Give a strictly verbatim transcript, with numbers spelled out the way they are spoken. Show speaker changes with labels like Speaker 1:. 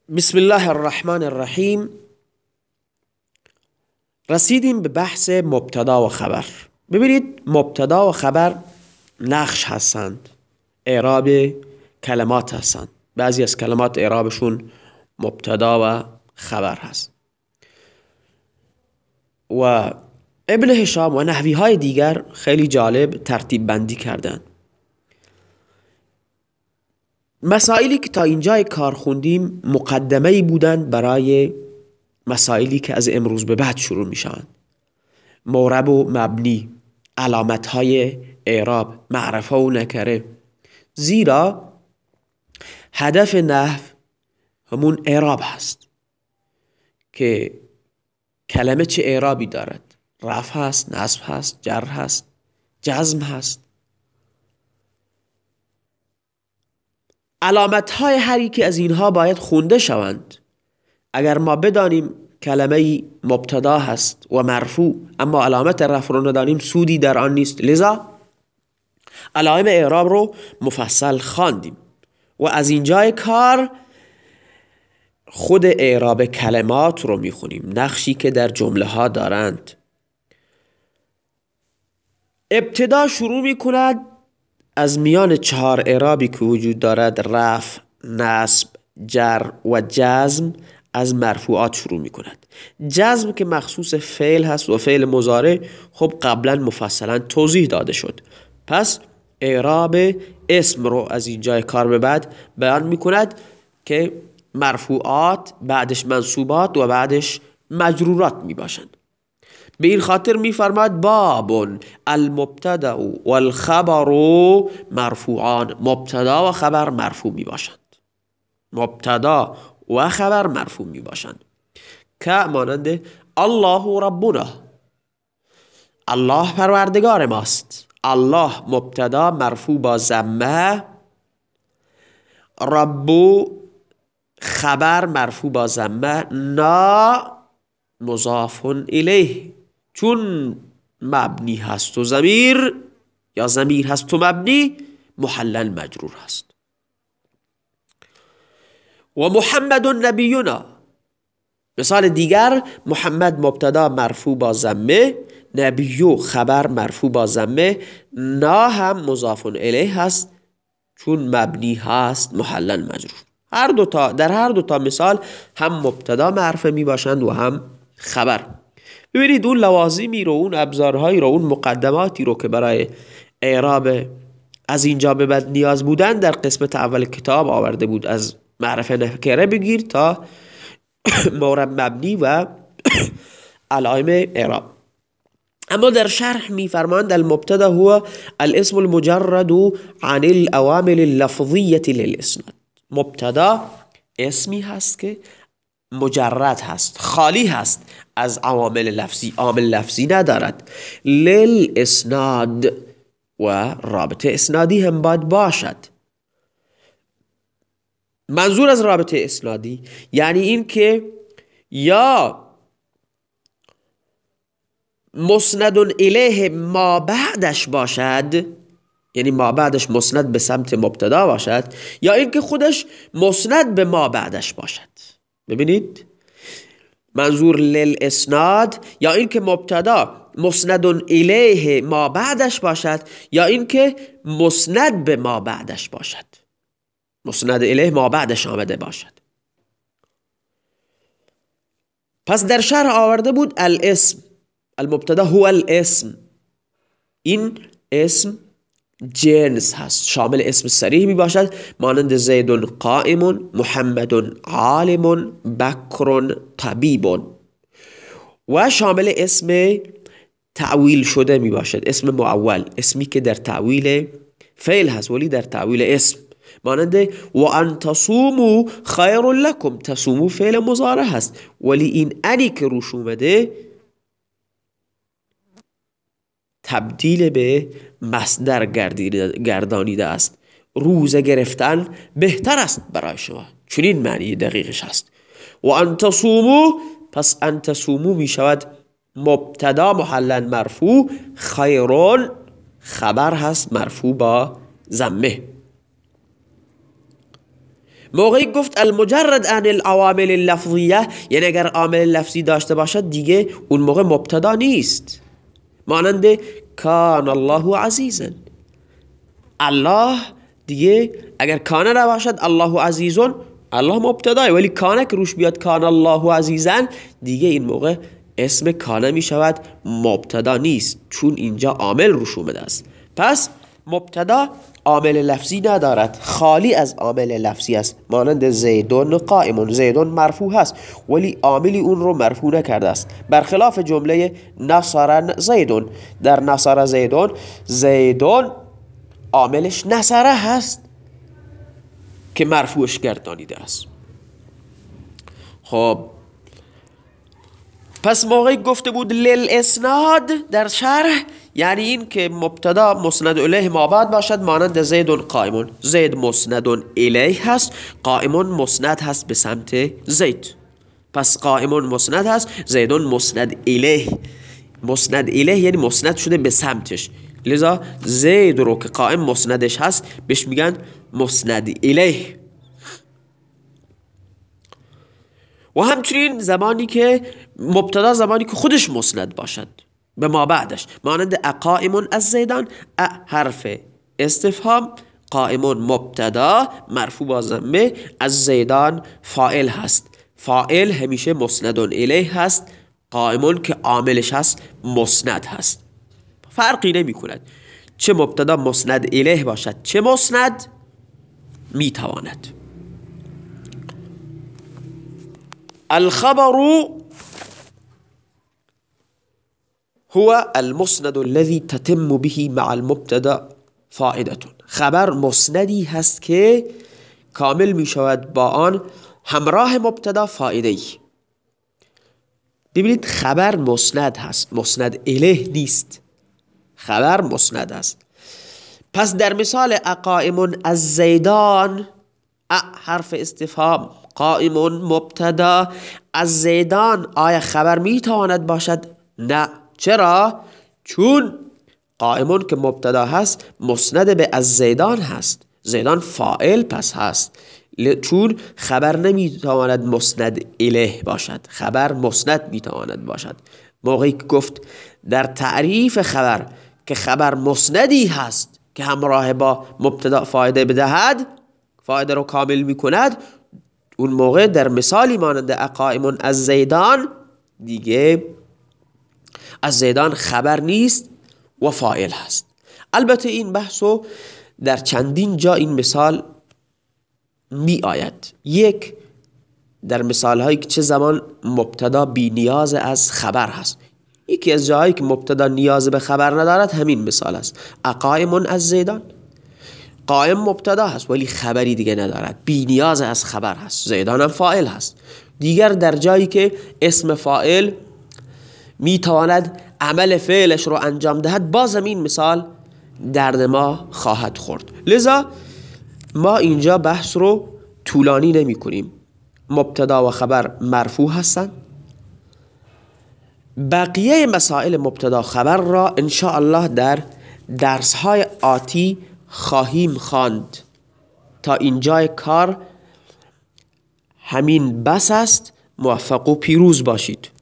Speaker 1: بسم الله الرحمن الرحیم. رسیدیم به بحث مبتدا و خبر. ببینید مبتدا و خبر نقش هستند، اعراب کلمات هستند. بعضی از کلمات اعرابشون مبتدا و خبر هست و ابن هشام و نحوی های دیگر خیلی جالب ترتیب بندی کردن. مسائلی که تا اینجای کار خوندیم مقدمه‌ای بودند برای مسائلی که از امروز به بعد شروع میشن. معرب و مبنی، علامت های اعراب، معرفه و نکره. زیرا هدف نحو همون اعراب هست که کلمه چه اعرابی دارد. رفع هست، نصب هست، جر هست، جزم هست. علامت های هر یک از اینها باید خونده شوند. اگر ما بدانیم کلمه مبتدا هست و مرفوع اما علامت رفع رو ندانیم سودی در آن نیست. لذا علائم اعراب رو مفصل خواندیم و از اینجای کار خود اعراب کلمات رو میخونیم، نقشی که در جمله ها دارند. ابتدا شروع میکند از میان چهار اعرابی که وجود دارد، رفع، نصب، جر و جزم، از مرفوعات شروع می کند. جزم که مخصوص فعل هست و فعل مضارع خب قبلا مفصلا توضیح داده شد. پس اعراب اسم رو از اینجای کار به بعد بیان می کند که مرفوعات، بعدش منصوبات و بعدش مجرورات می باشند. به این خاطر می فرماد باب المبتدا و الخبر مرفوعان. مبتدا و خبر مرفوع می باشند. مبتدا و خبر مرفوع می باشند که مانند الله ربنا، الله پروردگار ماست. الله مبتدا مرفوع با ضمه، رب خبر مرفوع با ضمه، نا مضاف الیه چون مبنی هست و ضمیر یا ضمیر هست و مبنی محلل مجرور هست. و محمد نبینا، مثال دیگر محمد مبتدا مرفوع با ضمه، نبیو خبر مرفوع با ضمه، نا هم مضاف الیه هست چون مبنی هست محلل مجرور. هر دو تا در هر دو تا مثال هم مبتدا معرفه می باشند و هم خبر. ببینید اون لوازمی رو، اون ابزارهایی رو، اون مقدماتی رو که برای اعراب از اینجا به بعد نیاز بودن در قسمت اول کتاب آورده بود. از معرفه نکره بگیر تا معرب مبنی و علائم اعراب. اما در شرح می فرماند المبتدا هو الاسم المجرد عن الاوامر اللفظیه للاسناد. مبتدا اسمی هست که مجرد هست، خالی هست از عوامل لفظی، عامل لفظی ندارد. للاسناد و رابطه اسنادی هم باید باشد. منظور از رابطه اسنادی یعنی این که یا مسند الیه ما بعدش باشد، یعنی ما بعدش مسند به سمت مبتدا باشد، یا این که خودش مسند به ما بعدش باشد. ببینید منظور للاسناد یا این که مبتدا مسند الیه ما بعدش باشد یا این که مسند به ما بعدش باشد. مسند الیه ما بعدش آمده باشد. پس در شرح آورده بود الاسم، المبتدا هو الاسم. این اسم جنس هست، شامل اسم صریح می باشد، مانند زید قائم، محمد عالم، بکر طبیب. و شامل اسم تعویل شده می باشد، اسم معول، اسمی که در تعویل فعل هست ولی در تعویل اسم، مانند و ان تصوموا خیر لکم. تصوموا فعل مضارع هست ولی این انی که روش اومده تبدیل به مصدر گردانیده است. روزه گرفتن بهتر است برای شما، چنین معنی دقیقش هست. و ان تصوموا، پس ان تصوموا می شود مبتدا محلل مرفوع، خیرون خبر هست مرفوع با ضمه. موقعی گفت المجرد عن العوامل اللفظیه یعنی اگر عامل لفظی داشته باشد دیگه اون موقع مبتدا نیست. مانند کان الله عزیزا، الله دیگه اگر کانه نباشد الله عزیزون، الله مبتدای، ولی کانه که روش بیاد کان الله عزیزا دیگه این موقع اسم کانه می شود، مبتدا نیست، چون اینجا عامل روش اومده است. پس مبتدا عامل لفظی ندارد، خالی از عامل لفظی است. مانند زیدون قائمون، زیدون مرفوع هست ولی عاملی اون رو مرفوع نکرده است، برخلاف جمله نصرن زیدون. در نصر زیدون، زیدون عاملش نصره هست که مرفوعش گردانیده است. خب پس موقعی گفته بود للاسناد در شرح، یعنی این که مبتدا مسند الیه مابعد باشد، مانند زیدون قائمون، زید مسند الیه هست، قائمون مسند هست به سمت زید، پس قائمون مسند هست، زیدون مسند الیه، مسند الیه یعنی مسند شده به سمتش، لذا زید رو که قائم مسندش هست بهش میگن مسند الیه. و همچنین زمانی که مبتدا زمانی که خودش مسند باشد به ما بعدش، مانند اقائمون از زیدان، ا حرف استفهام، قائمون مبتدا مرفوع با ضمه، از زیدان فاعل هست، فاعل همیشه مسند الیه هست، قائمون که عاملش هست مسند هست، فرقی نمی کند چه مبتدا مسند الیه باشد چه مسند می تواند. الخبر هو المسند الذي تتم به مع المبتدا فائدة. خبر مسندی هست که کامل می شود با آن همراه مبتدا فائده ای. ببینید خبر مسند هست، مسند الیه نیست، خبر مسند است. پس در مثال اقائمون از زیدان، ا حرف استفهام، قائمون مبتدا، از زیدان آیا خبر می تواند باشد؟ نه. چرا؟ چون قائمون که مبتدا هست مسند به از زیدان هست، زیدان فاعل پس هست، چون خبر نمی تواند مسند الیه باشد، خبر مسند می تواند باشد. موقعی که گفت در تعریف خبر که خبر مسندی هست که همراه با مبتدا فایده بدهد، فایده رو کامل می کند، اون موقع در مثالی مانند اقائمون از زیدان دیگه از زیدان خبر نیست و فاعل هست. البته این بحثو در چندین جا این مثال می آید. یک، در مثال هایی که چه زمان مبتدا بی نیاز از خبر هست. یکی از جاهایی که مبتدا نیاز به خبر ندارد همین مثال است. اقائمون از زیدان، قائم مبتدا هست ولی خبری دیگه ندارد، بی نیاز از خبر هست، زیدان هم فاعل هست. دیگر در جایی که اسم فاعل می تواند عمل فعلش رو انجام دهد، باز این مثال درد ما خواهد خورد. لذا ما اینجا بحث رو طولانی نمی کنیم. مبتدا و خبر مرفوع هستند. بقیه مسائل مبتدا خبر را ان شاء الله در درس های آتی خواهیم خواند. تا اینجای کار همین بس است. موفق و پیروز باشید.